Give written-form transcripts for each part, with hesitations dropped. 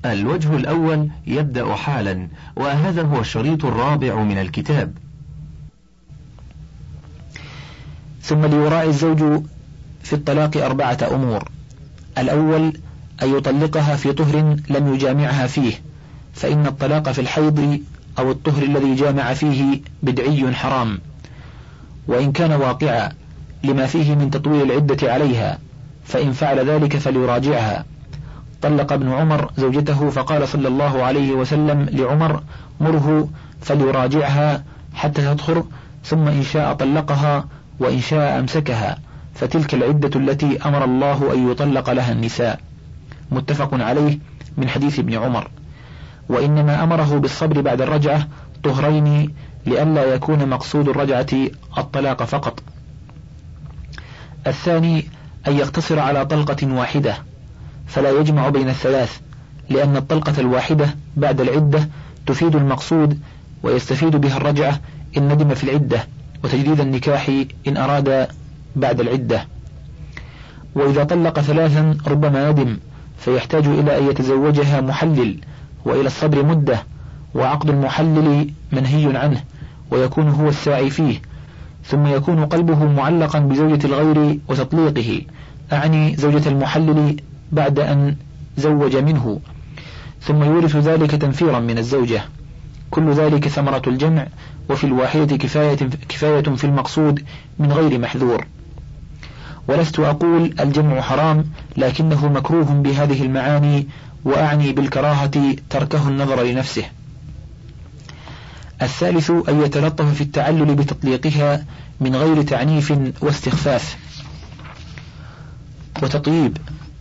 الوجه الأول يبدأ حالا، وهذا هو الشريط الرابع من الكتاب. ثم ليراعي الزوج في الطلاق 4 أمور. الأول أن يطلقها في طهر لم يجامعها فيه، فإن الطلاق في الحيض أو الطهر الذي جامع فيه بدعي حرام، وإن كان واقعا لما فيه من تطويل العدة عليها، فإن فعل ذلك فليراجعها. طلق ابن عمر زوجته فقال صلى الله عليه وسلم لعمر: مره فليراجعها حتى تطهر، ثم إن شاء طلقها وإن شاء أمسكها، فتلك العدة التي أمر الله أن يطلق لها النساء. متفق عليه من حديث ابن عمر. وإنما أمره بالصبر بعد الرجعة طهرين لئلا يكون مقصود الرجعة الطلاق فقط. الثاني أن يقتصر على طلقة واحدة، فلا يجمع بين الثلاث، لأن الطلقة الواحدة بعد العدة تفيد المقصود، ويستفيد بها الرجعة إن ندم في العدة، وتجديد النكاح إن أراد بعد العدة. وإذا طلق 3 ربما ندم، فيحتاج إلى أن يتزوجها محلل، وإلى الصبر مدة، وعقد المحلل منهي عنه ويكون هو الساعي فيه، ثم يكون قلبه معلقا بزوجة الغير وتطليقه، أعني زوجة المحلل بعد أن زوج منه، ثم يورث ذلك تنفيرا من الزوجة. كل ذلك ثمرة الجمع، وفي الواحدة كفاية في المقصود من غير محذور. ولست أقول الجمع حرام، لكنه مكروه بهذه المعاني، وأعني بالكراهة تركه النظر لنفسه. الثالث أن يتلطف في التعلل بتطليقها من غير تعنيف واستخفاف، وتطيب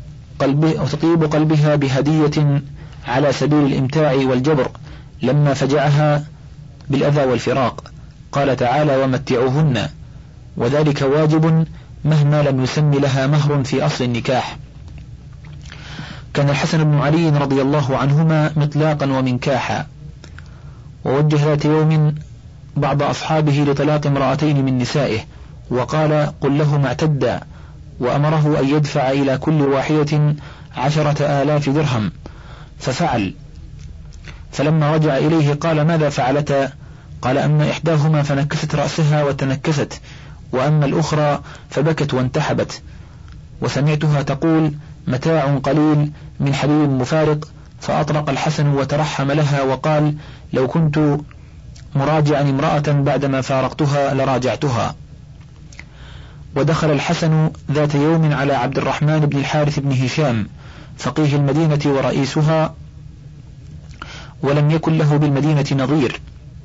قلبها بهدية على سبيل الإمتاع والجبر لما فجعها بالأذى والفراق. قال تعالى: ومتعوهن، وذلك واجب مهما لم يسم لها مهر في أصل النكاح. كان الحسن بن علي رضي الله عنهما مطلاقا ومنكاحا، ووجه ذات يوم بعض أصحابه لطلاق امرأتين من نسائه، وقال: قل لهما اعتدا، وأمره أن يدفع إلى كل واحدة 10,000 درهم، ففعل. فلما رجع إليه قال: ماذا فعلتا؟ قال: أما إحداهما فنكست رأسها وتنكست، وأما الأخرى فبكت وانتحبت، وسمعتها تقول: متاع قليل من حبيب مفارق. فأطرق الحسن وترحم لها وقال: لو كنت مراجعا امرأة بعدما فارقتها لراجعتها. ودخل الحسن ذات يوم على عبد الرحمن بن الحارث بن هشام فقيه المدينة ورئيسها، ولم يكن له بالمدينة نظير.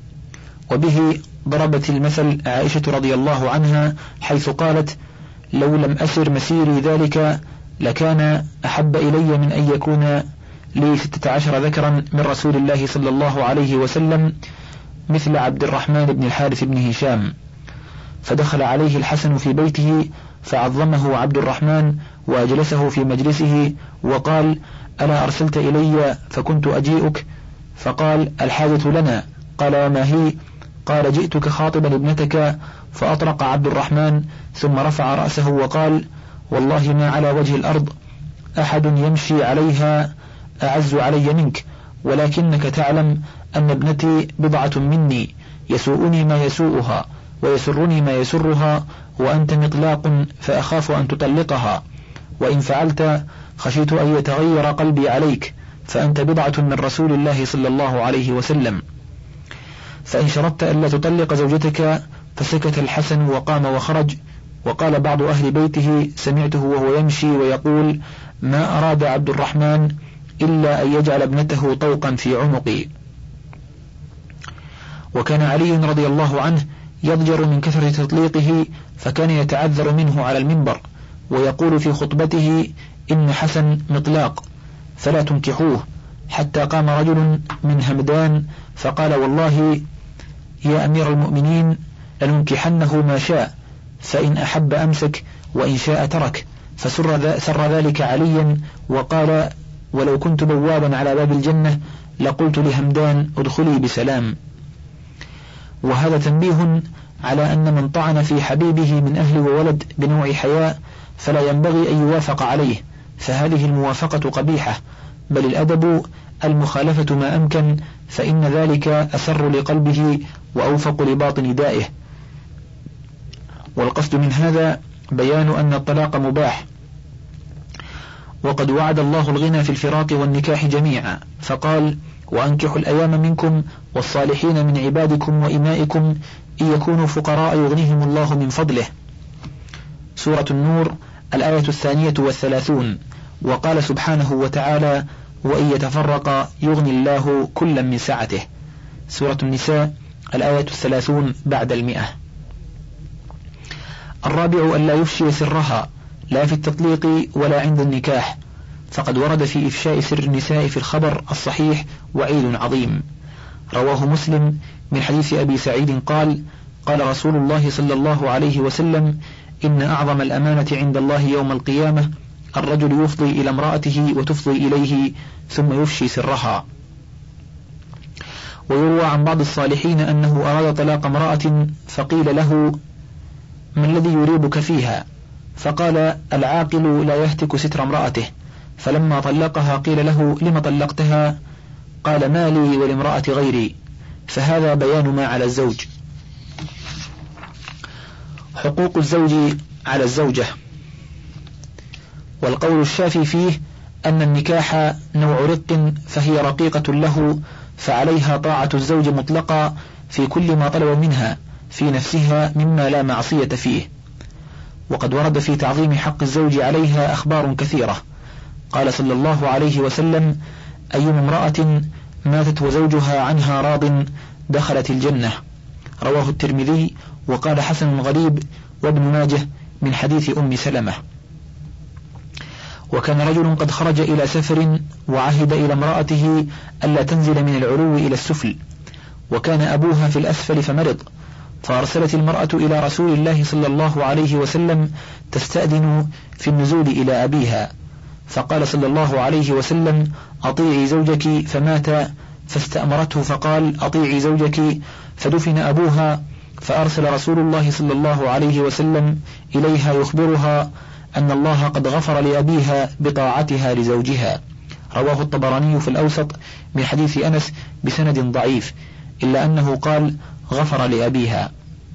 وبه ضربت المثل عائشة رضي الله عنها، حيث قالت: لو لم أسر مسيري ذلك لكان أحب إلي من أن يكون لي 16 ذكرا من رسول الله صلى الله عليه وسلم مثل عبد الرحمن بن الحارث بن هشام. فدخل عليه الحسن في بيته فعظمه عبد الرحمن وأجلسه في مجلسه، وقال: ألا أرسلت إلي فكنت أجيئك؟ فقال: الحاجة لنا. قال: وما هي؟ قال: جئتك خاطبا ابنتك. فأطرق عبد الرحمن ثم رفع رأسه وقال: والله ما على وجه الأرض أحد يمشي عليها أعز علي منك، ولكنك تعلم أن ابنتي بضعة مني، يسوءني ما يسوءها ويسرني ما يسرها، وأنت مطلاق فأخاف أن تطلقها، وإن فعلت خشيت أن يتغير قلبي عليك، فأنت بضعة من رسول الله صلى الله عليه وسلم، فإن شرطت ألا تطلق زوجتك. فسكت الحسن وقام وخرج. وقال بعض أهل بيته: سمعته وهو يمشي ويقول: ما أراد عبد الرحمن إلا أن يجعل ابنته طوقا في عنقي. وكان علي رضي الله عنه يضجر من كثرة تطليقه، فكان يتعذر منه على المنبر ويقول في خطبته: إن حسن مطلاق فلا تنكحوه. حتى قام رجل من همدان فقال: والله يا أمير المؤمنين لننكحنه ما شاء، فإن أحب أمسك وإن شاء ترك. فسر ذلك عليا وقال: ولو كنت بوابا على باب الجنة لقلت لهمدان ادخلي بسلام. وهذا تنبيه على أن من طعن في حبيبه من أهل وولد بنوع حياء فلا ينبغي أن يوافق عليه، فهذه الموافقة قبيحة، بل الأدب المخالفة ما أمكن، فإن ذلك أسر لقلبه وأوفق لباطن دائه. والقصد من هذا بيان أن الطلاق مباح، وقد وعد الله الغنى في الفراق والنكاح جميعا، فقال: وأنكحوا الأيام منكم والصالحين من عبادكم وإمائكم إن يكونوا فقراء يغنيهم الله من فضله. سورة النور الآية 32. وقال سبحانه وتعالى: وإن يتفرق يغني الله كلا من سعته. سورة النساء الآية 30 بعد 100. الرابع أن لا يفشي سرها، لا في التطليق ولا عند النكاح، فقد ورد في إفشاء سر النساء في الخبر الصحيح وعيد عظيم. رواه مسلم من حديث أبي سعيد قال: قال رسول الله صلى الله عليه وسلم: إن أعظم الأمانة عند الله يوم القيامة الرجل يفضي إلى امرأته وتفضي إليه ثم يفشي سرها. ويروى عن بعض الصالحين أنه أراد طلاق امرأة فقيل له: ما الذي يريبك فيها؟ فقال: العاقل لا يهتك ستر امرأته. فلما طلقها قيل له: لم طلقتها؟ قال: ما لي ولامرأة غيري. فهذا بيان ما على الزوج. حقوق الزوج على الزوجة. والقول الشافي فيه أن النكاح نوع رق، فهي رقيقة له، فعليها طاعة الزوج مطلقا في كل ما طلب منها في نفسها مما لا معصية فيه. وقد ورد في تعظيم حق الزوج عليها أخبار كثيرة. قال صلى الله عليه وسلم: أيما امرأة ماتت وزوجها عنها راض دخلت الجنة. رواه الترمذي وقال حسن غريب، وابن ماجه من حديث أم سلمة. وكان رجل قد خرج إلى سفر وعهد إلى امرأته ألا تنزل من العلو إلى السفل، وكان أبوها في الأسفل فمرض، فأرسلت المرأة إلى رسول الله صلى الله عليه وسلم تستأذن في النزول إلى أبيها، فقال صلى الله عليه وسلم: أطيعي زوجك، فمات، فاستأمرته فقال: أطيعي زوجك، فدفن أبوها، فأرسل رسول الله صلى الله عليه وسلم إليها يخبرها أن الله قد غفر لأبيها بطاعتها لزوجها. رواه الطبراني في الأوسط من حديث أنس بسند ضعيف، إلا أنه قال: غفر لأبيها.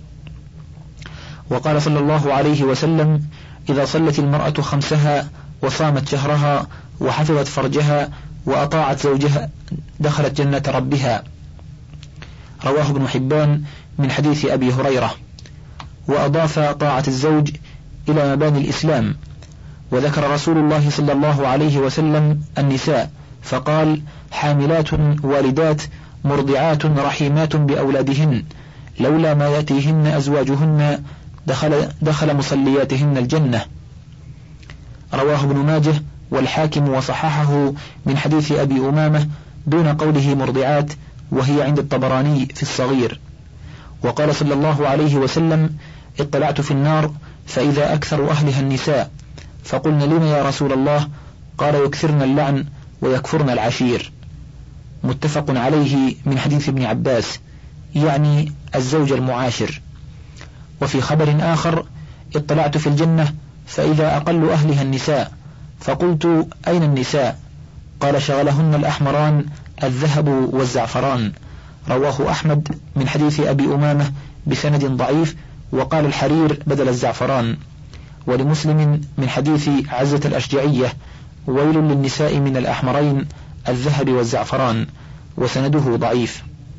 وقال صلى الله عليه وسلم: إذا صلت المرأة خمسها وصامت شهرها وحفظت فرجها وأطاعت زوجها دخلت جنة ربها. رواه ابن حبان من حديث أبي هريرة. وأضاف طاعة الزوج إلى مباني الإسلام. وذكر رسول الله صلى الله عليه وسلم النساء فقال: حاملات والدات مرضعات رحيمات بأولادهن، لولا ما يأتيهن أزواجهن دخل مصلياتهن الجنة. رواه ابن ماجه والحاكم وصححه من حديث أبي أمامة دون قوله مرضعات، وهي عند الطبراني في الصغير. وقال صلى الله عليه وسلم: اطلعت في النار فإذا أكثر أهلها النساء، فقلنا: لما يا رسول الله؟ قال: يكثرن اللعن ويكفرن العشير. متفق عليه من حديث ابن عباس، يعني الزوج المعاشر. وفي خبر آخر: اطلعت في الجنة فإذا أقل أهلها النساء، فقلت: أين النساء؟ قال: شغلهن الأحمران الذهب والزعفران. رواه أحمد من حديث أبي أمامة بسند ضعيف، وقال: الحرير بدل الزعفران. ولمسلم من حديث عزة الأشجعية: ويل للنساء من الأحمرين الذهب والزعفران، وسنده ضعيف.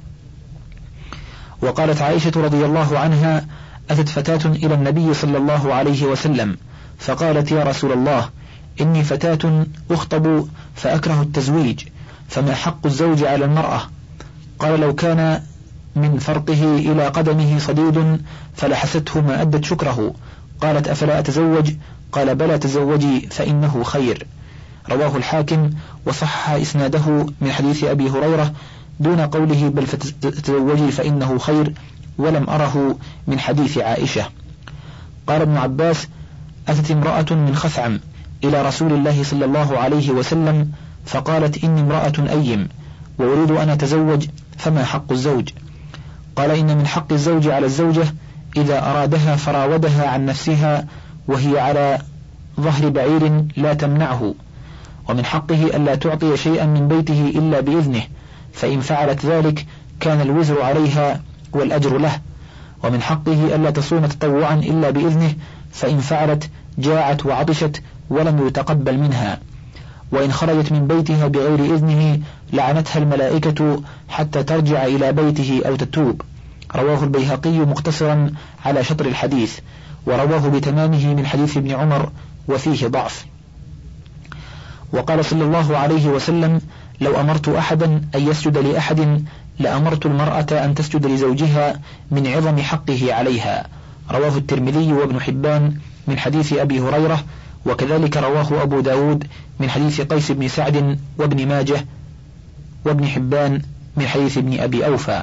وقالت عائشة رضي الله عنها: أتت فتاة إلى النبي صلى الله عليه وسلم فقالت: يا رسول الله، إني فتاة أخطب فأكره التزويج، فما حق الزوج على المرأة؟ قال: لو كان من فرقه إلى قدمه صديد فلحسته ما أدت شكره. قالت: أفلا أتزوج؟ قال: بلى تزوجي فإنه خير. رواه الحاكم وصحح إسناده من حديث أبي هريرة دون قوله بل فتزوجي فإنه خير، ولم أره من حديث عائشة. قال ابن عباس: أتت امرأة من خثعم إلى رسول الله صلى الله عليه وسلم فقالت: إني امرأة أيم وأريد أن أتزوج، فما حق الزوج؟ قال: إن من حق الزوج على الزوجة إذا أرادها فراودها عن نفسها وهي على ظهر بعير لا تمنعه، ومن حقه ألا تعطي شيئا من بيته إلا بإذنه، فإن فعلت ذلك كان الوزر عليها والأجر له. ومن حقه ألا تصوم تطوعا إلا بإذنه، فإن فعلت جاعت وعطشت ولم يتقبل منها. وإن خرجت من بيتها بغير إذنه لعنتها الملائكة حتى ترجع إلى بيته أو تتوب. رواه البيهقي مقتصرا على شطر الحديث، ورواه بتمامه من حديث ابن عمر وفيه ضعف. وقال صلى الله عليه وسلم: لو أمرت أحدا أن يسجد لأحد لأمرت المرأة أن تسجد لزوجها من عظم حقه عليها. رواه الترمذي وابن حبان من حديث أبي هريرة، وكذلك رواه أبو داود من حديث قيس بن سعد وابن ماجه وابن حبان من حديث ابن أبي أوفى.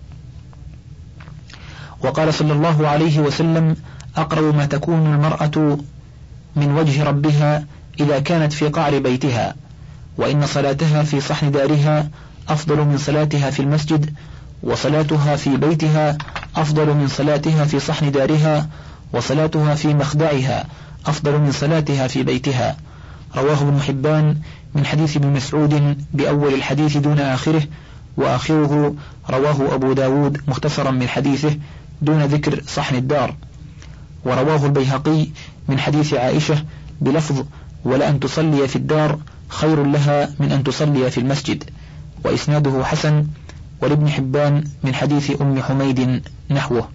وقال صلى الله عليه وسلم: أقرب ما تكون المرأة من وجه ربها إذا كانت في قعر بيتها، وإن صلاتها في صحن دارها أفضل من صلاتها في المسجد، وصلاتها في بيتها أفضل من صلاتها في صحن دارها، وصلاتها في مخدعها أفضل من صلاتها في بيتها. رواه ابن حبان من حديث ابن مسعود بأول الحديث دون آخره، وآخره رواه أبو داود مختصرا من حديثه دون ذكر صحن الدار. ورواه البيهقي من حديث عائشة بلفظ: ولأن تصلي في الدار خير لها من أن تصلي في المسجد، وإسناده حسن. ولابن حبان من حديث أم حميد نحوه.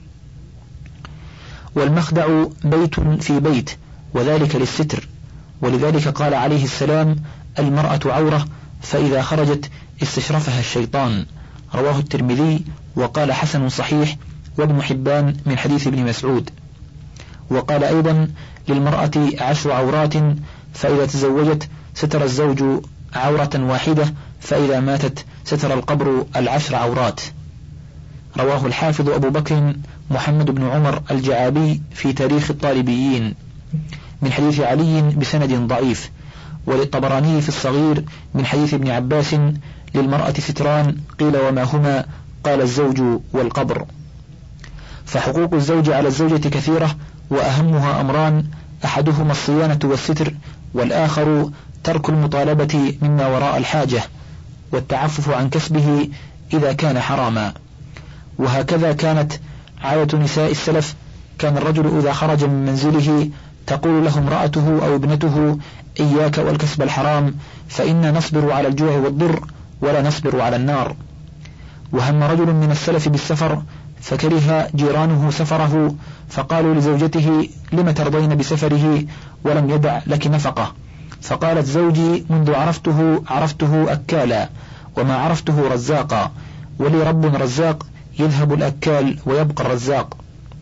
والمخدع بيت في بيت، وذلك للستر، ولذلك قال عليه السلام: المرأة عورة، فإذا خرجت استشرفها الشيطان. رواه الترمذي وقال حسن صحيح، وابن حبان من حديث ابن مسعود. وقال أيضا: للمرأة 10 عورات، فإذا تزوجت ستر الزوج عورة واحدة، فإذا ماتت ستر القبر 10 عورات. رواه الحافظ أبو بكر محمد بن عمر الجعابي في تاريخ الطالبيين من حديث علي بسند ضعيف. وللطبراني في الصغير من حديث ابن عباس: للمرأة ستران، قيل وما هما؟ قال: الزوج والقبر. فحقوق الزوج على الزوجة كثيرة، وأهمها أمران: أحدهما الصيانة والستر، والآخر ترك المطالبة مما وراء الحاجة، والتعفف عن كسبه إذا كان حراما. وهكذا كانت عادة نساء السلف. كان الرجل إذا خرج من منزله تقول له امرأته أو ابنته: إياك والكسب الحرام، فإنا نصبر على الجوع والضر ولا نصبر على النار. وهم رجل من السلف بالسفر، فكره جيرانه سفره، فقالوا لزوجته: لم ترضين بسفره ولم يدع لك نفقة؟ فقالت: زوجي منذ عرفته أكالا، وما عرفته رزاقا، ولي رب رزاق، يذهب الأكال ويبقى الرزاق.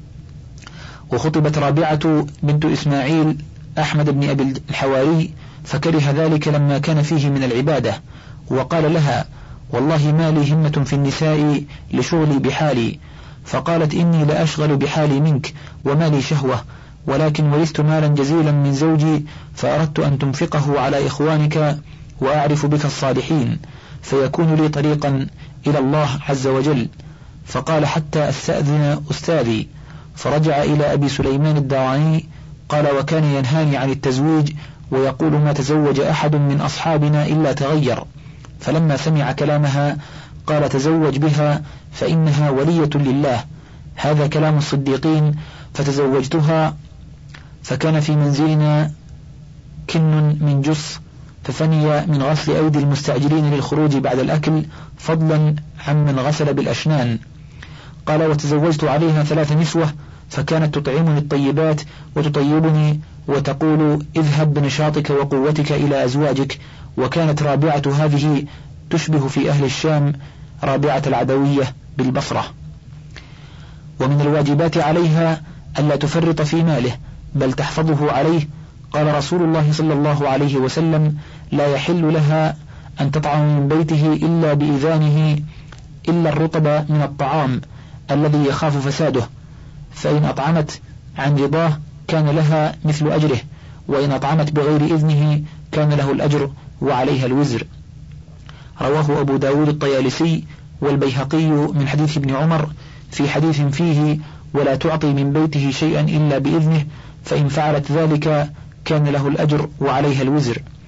وخطبت رابعة بنت إسماعيل أحمد بن أبي الحواري، فكره ذلك لما كان فيه من العبادة، وقال لها: والله ما لي همة في النساء لشغلي بحالي. فقالت: إني لأشغل بحالي منك وما لي شهوة، ولكن ورثت مالا جزيلا من زوجي، فأردت أن تنفقه على إخوانك وأعرف بك الصالحين، فيكون لي طريقا إلى الله عز وجل. فقال: حتى أستأذن أستاذي. فرجع إلى أبي سليمان الداراني قال: وكان ينهاني عن التزويج، ويقول: ما تزوج أحد من أصحابنا إلا تغير. فلما سمع كلامها قال: تزوج بها فإنها ولية لله. هذا كلام الصديقين. فتزوجتها، فكان في منزلنا كن من جص، ففني من غسل أيدي المستعجلين للخروج بعد الأكل، فضلا عمن غسل بالأشنان. قال: وتزوجت عليها 3 نسوة، فكانت تطعمني الطيبات وتطيبني وتقول: اذهب بنشاطك وقوتك إلى أزواجك. وكانت رابعة هذه تشبه في أهل الشام رابعة العدوية بالبصرة. ومن الواجبات عليها ألا تفرط في ماله، بل تحفظه عليه. قال رسول الله صلى الله عليه وسلم: لا يحل لها أن تطعم من بيته إلا بإذانه، إلا الرطب من الطعام الذي يخاف فساده، فإن أطعمت عن رضاه كان لها مثل أجره، وإن أطعمت بغير إذنه كان له الأجر وعليها الوزر. رواه أبو داود الطيالسي والبيهقي من حديث ابن عمر في حديث فيه: ولا تعطي من بيته شيئا إلا بإذنه، فإن فعلت ذلك كان له الأجر وعليها الوزر.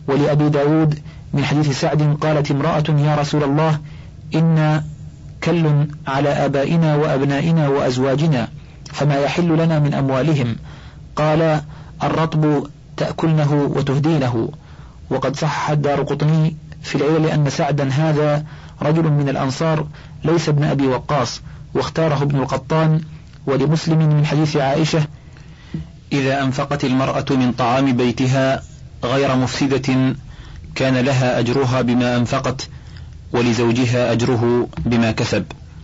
ولأبي داود من حديث سعد قالت امرأة يا رسول الله إن كل على آبائنا وأبنائنا وأزواجنا فما يحل لنا من أموالهم؟ قال الرطب تأكلنه وتهدينه. وقد صح الدارقطني في العلل أن سعدا هذا رجل من الأنصار ليس ابن أبي وقاص، واختاره ابن القطان. ولمسلم من حديث عائشة إذا أنفقت المرأة من طعام بيتها غير مفسدة كان لها أجرها بما أنفقت ولزوجها أجره بما كسب.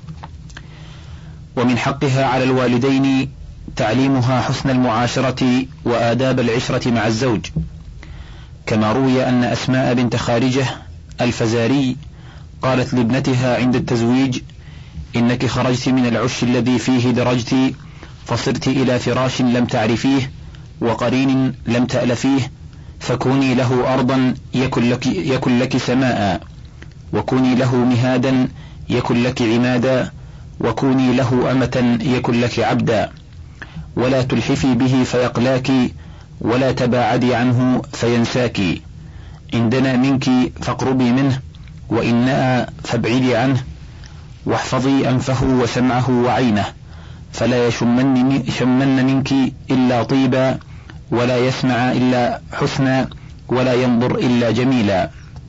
ومن حقها على الوالدين تعليمها حسن المعاشرة وآداب العشرة مع الزوج، كما روي أن أسماء بنت خارجة الفزاري قالت لابنتها عند التزويج إنك خرجت من العش الذي فيه درجت فصرت إلى فراش لم تعرفيه وقرين لم تألفيه، فكوني له أرضا يكن لك سماء، وكوني له مهادا يكن لك عمادا، وكوني له أمة يكن لك عبدا، ولا تلحفي به فيقلاك ولا تباعدي عنه فينساك، إن دنا منك فاقربي منه وإن نأى فابعدي عنه، واحفظي أنفه وسمعه وعينه فلا يشمن منك إلا طيبا ولا يسمع إلا حسنا ولا ينظر إلا جميلا.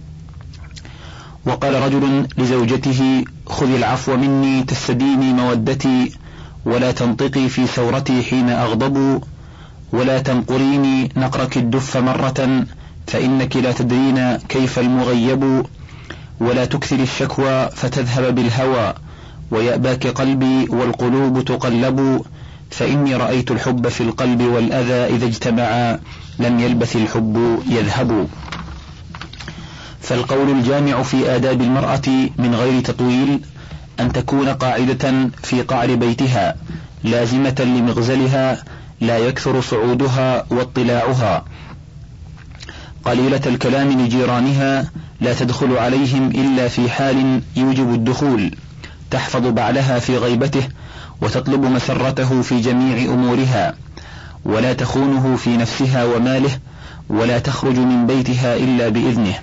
وقال رجل لزوجته خذي العفو مني تستديني مودتي ولا تنطقي في ثورتي حين أغضب ولا تنقريني نقرك الدف مرة فإنك لا تدرين كيف المغيب، ولا تكثر الشكوى فتذهب بالهوى ويأباك قلبي والقلوب تقلب، فإني رأيت الحب في القلب والأذى إذا اجتمعا لم يلبث الحب يذهب. فالقول الجامع في آداب المرأة من غير تطويل أن تكون قاعدة في قعر بيتها لازمة لمغزلها لا يكثر صعودها واطلاعها، قليلة الكلام لجيرانها لا تدخل عليهم إلا في حال يوجب الدخول، تحفظ بعلها في غيبته وتطلب مسرته في جميع أمورها، ولا تخونه في نفسها وماله، ولا تخرج من بيتها إلا بإذنه،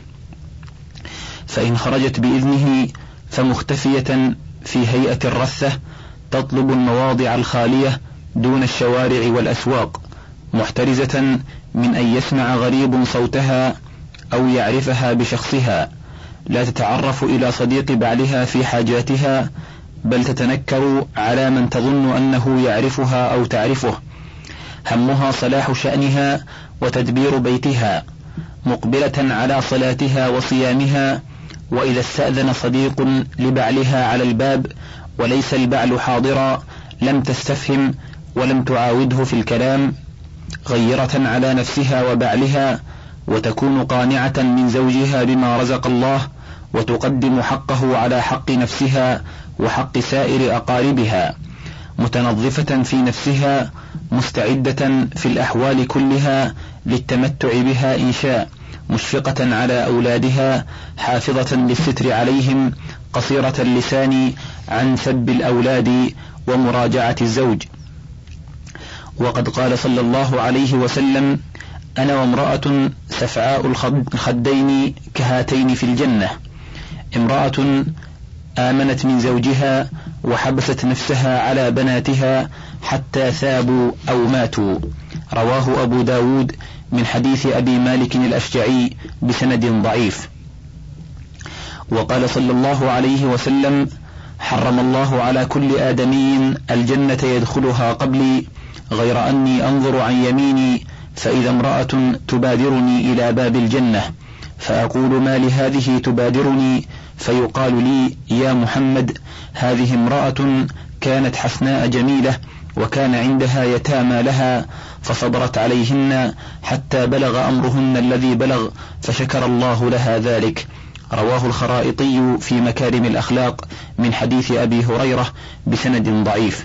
فإن خرجت بإذنه فمختفية في هيئة الرثة تطلب المواضع الخالية دون الشوارع والأسواق، محترزة من أن يسمع غريب صوتها أو يعرفها بشخصها، لا تتعرف إلى صديق بعلها في حاجاتها، بل تتنكر على من تظن أنه يعرفها أو تعرفه، همها صلاح شأنها وتدبير بيتها، مقبلة على صلاتها وصيامها، وإذا استأذن صديق لبعلها على الباب وليس البعل حاضرا لم تستفهم ولم تعاوده في الكلام، غيرة على نفسها وبعلها، وتكون قانعة من زوجها بما رزق الله، وتقدم حقه على حق نفسها وحق سائر أقاربها، متنظفة في نفسها، مستعدة في الأحوال كلها للتمتع بها إن شاء، مشفقة على أولادها، حافظة للستر عليهم، قصيرة اللسان عن سب الأولاد ومراجعة الزوج. وقد قال صلى الله عليه وسلم أنا وامرأة سفعاء الخدين كهاتين في الجنة، امرأة آمنت من زوجها وحبست نفسها على بناتها حتى ثابوا أو ماتوا، رواه أبو داود من حديث أبي مالك الأشجعي بسند ضعيف. وقال صلى الله عليه وسلم حرم الله على كل آدمي الجنة يدخلها قبلي غير أني أنظر عن يميني فإذا امرأة تبادرني إلى باب الجنة فأقول ما لهذه تبادرني، فيقال لي يا محمد هذه امرأة كانت حسناء جميلة وكان عندها يتامى لها فصبرت عليهن حتى بلغ أمرهن الذي بلغ فشكر الله لها ذلك، رواه الخرائطي في مكارم الأخلاق من حديث أبي هريرة بسند ضعيف.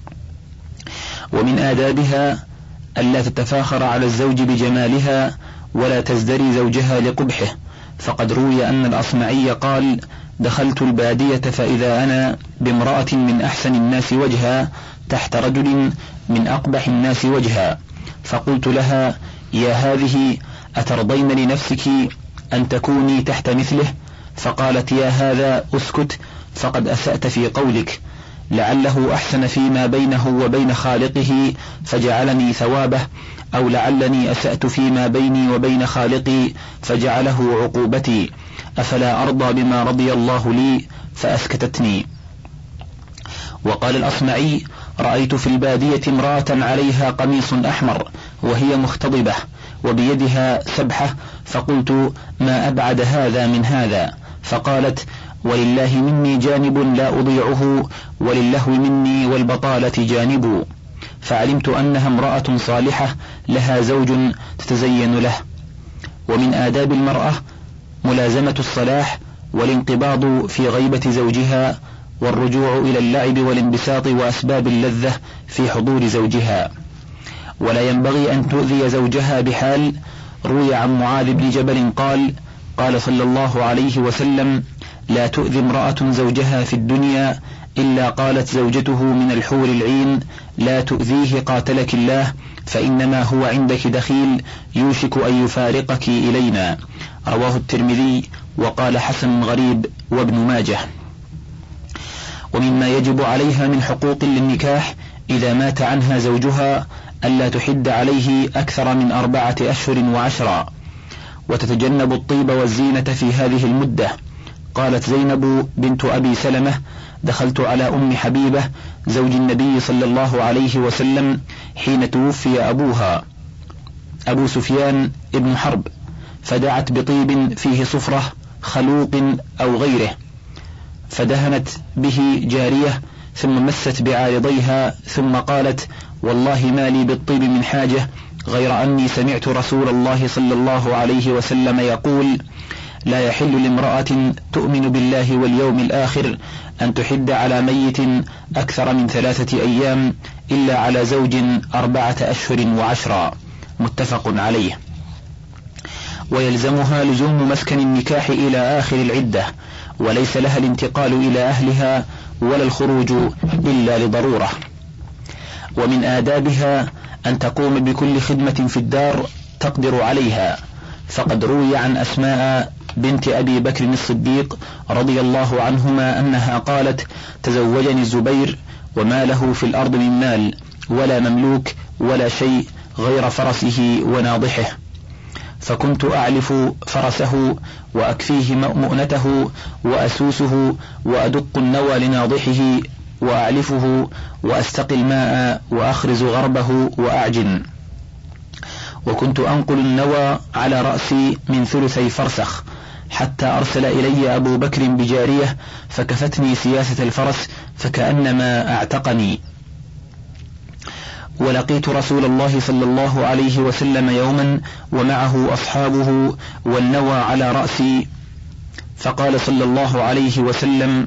ومن آدابها ألا تتفاخر على الزوج بجمالها ولا تزدري زوجها لقبحه، فقد روي أن الأصمعي قال دخلت البادية فإذا أنا بامرأة من أحسن الناس وجها تحت رجل من أقبح الناس وجها، فقلت لها يا هذه أترضين لنفسك أن تكوني تحت مثله؟ فقالت يا هذا أسكت، فقد أسأت في قولك، لعله أحسن فيما بينه وبين خالقه فجعلني ثوابه، أو لعلني أسأت فيما بيني وبين خالقي فجعله عقوبتي، أفلا أرضى بما رضي الله لي؟ فأسكتتني. وقال الأصمعي رأيت في البادية امرأة عليها قميص أحمر وهي مختضبة وبيدها سبحة، فقلت ما أبعد هذا من هذا؟ فقالت ولله مني جانب لا أضيعه، وللهو مني والبطالة جانب. فعلمت أنها امرأة صالحة لها زوج تتزين له. ومن آداب المرأة ملازمة الصلاح والانقباض في غيبة زوجها، والرجوع إلى اللعب والانبساط وأسباب اللذة في حضور زوجها، ولا ينبغي أن تؤذي زوجها بحال. روي عن معاذ بن جبل قال قال صلى الله عليه وسلم لا تؤذي امرأة زوجها في الدنيا إلا قالت زوجته من الحور العين لا تؤذيه قاتلك الله، فإنما هو عندك دخيل يوشك أن يفارقك إلينا. رواه الترمذي وقال حسن غريب وابن ماجه. ومما يجب عليها من حقوق للنكاح إذا مات عنها زوجها ألا تحد عليه أكثر من 4 أشهر و10، وتتجنب الطيب والزينة في هذه المدة. قالت زينب بنت أبي سلمة دخلت على أم حبيبة زوج النبي صلى الله عليه وسلم حين توفي أبوها أبو سفيان ابن حرب، فدعت بطيب فيه صفرة خلوق أو غيره، فدهنت به جارية ثم مست بعارضيها، ثم قالت والله ما لي بالطيب من حاجة غير أني سمعت رسول الله صلى الله عليه وسلم يقول لا يحل لامرأة تؤمن بالله واليوم الآخر أن تحد على ميت أكثر من 3 أيام إلا على زوج 4 أشهر و10، متفق عليه. ويلزمها لزوم مسكن النكاح إلى آخر العدة، وليس لها الانتقال إلى أهلها ولا الخروج إلا لضرورة. ومن آدابها أن تقوم بكل خدمة في الدار تقدر عليها، فقد روي عن أسماء بنت أبي بكر الصديق رضي الله عنهما أنها قالت تزوجني الزبير وما له في الأرض من مال ولا مملوك ولا شيء غير فرسه وناضحه، فكنت أعلف فرسه وأكفيه مؤنته وأسوسه وأدق النوى لناضحه وأعلفه وأستقي الماء وأخرز غربه وأعجن، وكنت أنقل النوى على رأسي من 3 فرسخ، حتى أرسل إلي أبو بكر بجارية فكفتني سياسة الفرس فكأنما أعتقني. ولقيت رسول الله صلى الله عليه وسلم يوما ومعه أصحابه والنوى على رأسي، فقال صلى الله عليه وسلم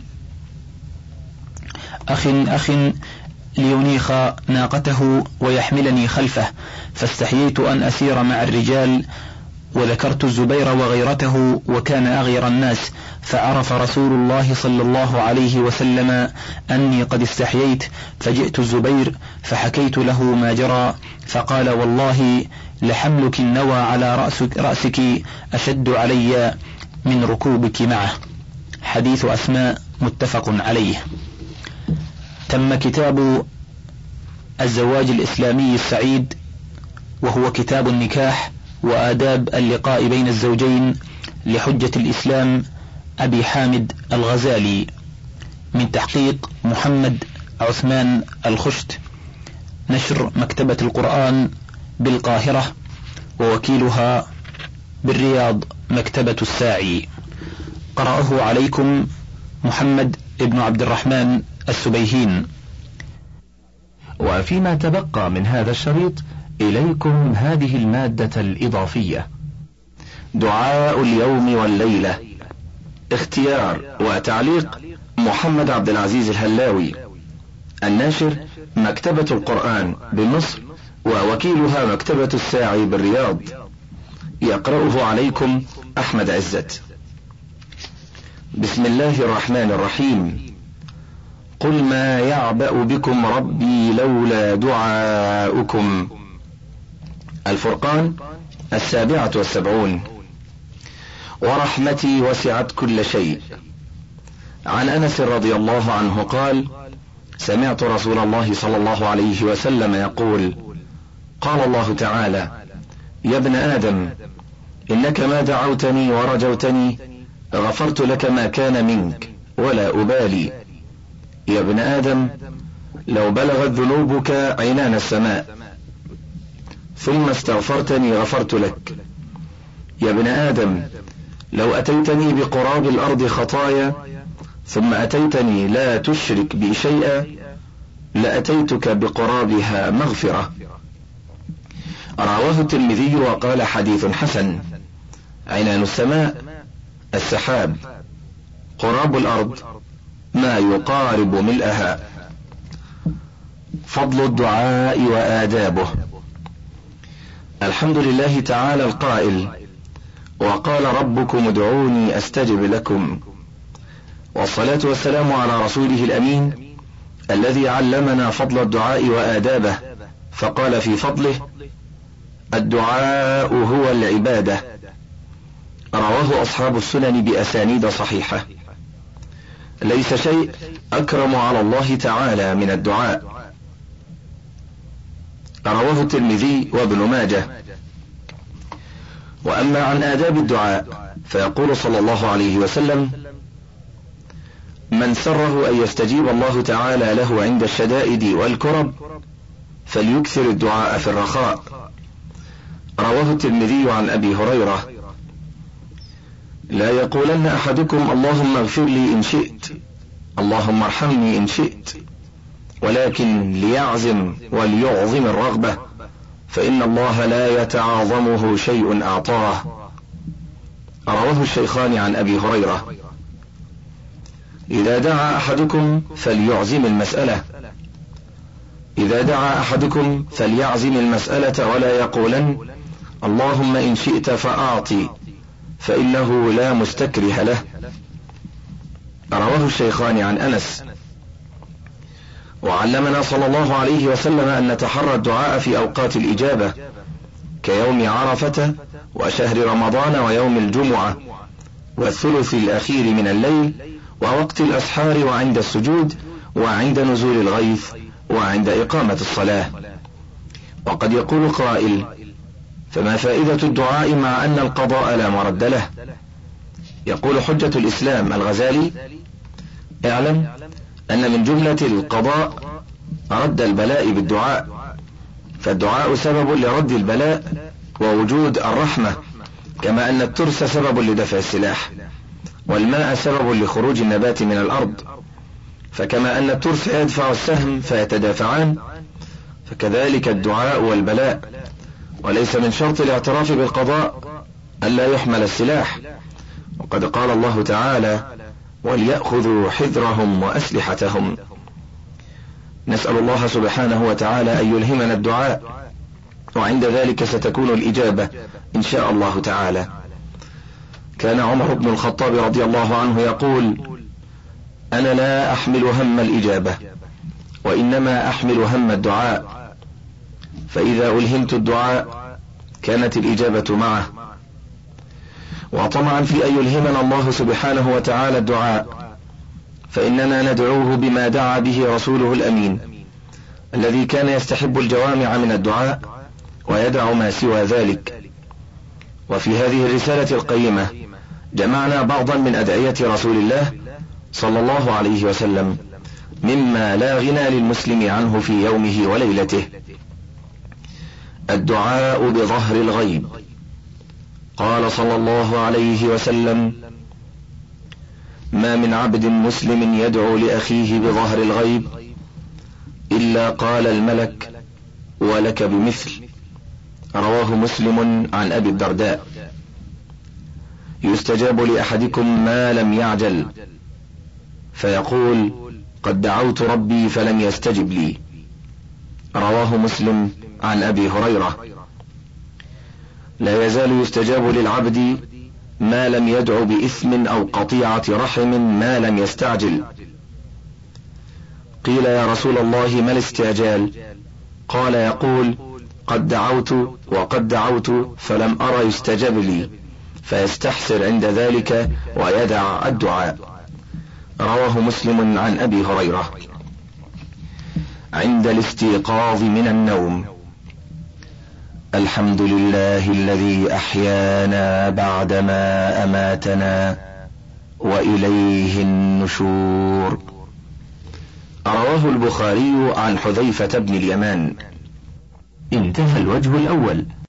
أخ لينيخ ناقته ويحملني خلفه، فاستحييت أن أسير مع الرجال، وذكرت الزبير وغيرته وكان أغير الناس، فعرف رسول الله صلى الله عليه وسلم أني قد استحييت، فجئت الزبير فحكيت له ما جرى، فقال والله لحملك النوى على رأسك أشد علي من ركوبك معه. حديث أسماء متفق عليه. تم كتاب الزواج الإسلامي السعيد، وهو كتاب النكاح وآداب اللقاء بين الزوجين لحجة الإسلام أبي حامد الغزالي، من تحقيق محمد عثمان الخشت، نشر مكتبة القرآن بالقاهرة، ووكيلها بالرياض مكتبة الساعي. قرأه عليكم محمد ابن عبد الرحمن السبيهين. وفيما تبقى من هذا الشريط إليكم هذه المادة الإضافية: دعاء اليوم والليلة، اختيار وتعليق محمد عبد العزيز الهلاوي، الناشر مكتبة القرآن بمصر، ووكيلها مكتبة الساعي بالرياض. يقرأه عليكم أحمد عزت. بسم الله الرحمن الرحيم. قل ما يعبأ بكم ربي لولا دعاؤكم. الفرقان 77. ورحمتي وسعت كل شيء. عن أنس رضي الله عنه قال: سمعت رسول الله صلى الله عليه وسلم يقول: قال الله تعالى: يا ابن آدم، إنك ما دعوتني ورجوتني غفرت لك ما كان منك ولا أبالي. يا ابن آدم، لو بلغت ذنوبك عنان السماء ثم استغفرتني غفرت لك. يا ابن آدم، لو أتيتني بقراب الأرض خطايا ثم أتيتني لا تشرك بي شيئا لأتيتك بقرابها مغفرة. رواه الترمذي وقال: حديث حسن. عنان السماء السحاب، قراب الأرض ما يقارب ملئها. فضل الدعاء وآدابه. الحمد لله تعالى القائل: وقال ربكم ادعوني أستجب لكم. والصلاة والسلام على رسوله الأمين الذي علمنا فضل الدعاء وآدابه، فقال في فضله: الدعاء هو العبادة. رواه أصحاب السنن بأسانيد صحيحة. ليس شيء أكرم على الله تعالى من الدعاء. رواه الترمذي وابن ماجه. وأما عن آداب الدعاء فيقول صلى الله عليه وسلم: من سره أن يستجيب الله تعالى له عند الشدائد والكرب فليكثر الدعاء في الرخاء. رواه الترمذي عن أبي هريرة: لا يقولن أحدكم اللهم اغفر لي إن شئت، اللهم ارحمني إن شئت، ولكن ليعزم وليعظم الرغبة، فإن الله لا يتعاظمه شيء أعطاه. رواه الشيخان عن أبي هريرة: إذا دعا أحدكم فليعزم المسألة، إذا دعا أحدكم فليعزم المسألة ولا يقولن اللهم إن شئت فأعطي، فإنه لا مستكره له. رواه الشيخان عن أنس. وعلمنا صلى الله عليه وسلم أن نتحرى الدعاء في أوقات الإجابة كيوم عرفة وشهر رمضان ويوم الجمعة والثلث الأخير من الليل ووقت الأسحار وعند السجود وعند نزول الغيث وعند إقامة الصلاة. وقد يقول قائل: فما فائدة الدعاء مع أن القضاء لا مرد له؟ يقول حجة الإسلام الغزالي: اعلم أن من جملة القضاء رد البلاء بالدعاء، فالدعاء سبب لرد البلاء ووجود الرحمة، كما أن الترس سبب لدفع السلاح، والماء سبب لخروج النبات من الأرض، فكما أن الترس يدفع السهم فيتدافعان، فكذلك الدعاء والبلاء. وليس من شرط الاعتراف بالقضاء ألا يحمل السلاح، وقد قال الله تعالى: وليأخذوا حذرهم وأسلحتهم. نسأل الله سبحانه وتعالى أن يلهمنا الدعاء، وعند ذلك ستكون الإجابة إن شاء الله تعالى. كان عمر بن الخطاب رضي الله عنه يقول: أنا لا أحمل هم الإجابة، وإنما أحمل هم الدعاء، فإذا ألهمت الدعاء كانت الإجابة معه. وطمعا في أن يلهمنا الله سبحانه وتعالى الدعاء، فإننا ندعوه بما دعا به رسوله الأمين الذي كان يستحب الجوامع من الدعاء ويدع ما سوى ذلك. وفي هذه الرسالة القيمة جمعنا بعضا من أدعية رسول الله صلى الله عليه وسلم مما لا غنى للمسلم عنه في يومه وليلته. الدعاء بظهر الغيب. قال صلى الله عليه وسلم: ما من عبد مسلم يدعو لأخيه بظهر الغيب إلا قال الملك: ولك بمثل. رواه مسلم عن أبي الدرداء. يستجاب لأحدكم ما لم يعجل، فيقول: قد دعوت ربي فلم يستجب لي. رواه مسلم عن أبي هريرة. لا يزال يستجاب للعبد ما لم يدع بإثم أو قطيعة رحم ما لم يستعجل. قيل: يا رسول الله ما الاستعجال؟ قال: يقول: قد دعوت وقد دعوت فلم أرى يستجب لي، فيستحسر عند ذلك ويدع الدعاء. رواه مسلم عن أبي هريرة. عند الاستيقاظ من النوم: الحمد لله الذي أحيانا بعدما أماتنا وإليه النشور. رواه البخاري عن حذيفة بن اليمان. انتهى الوجه الأول.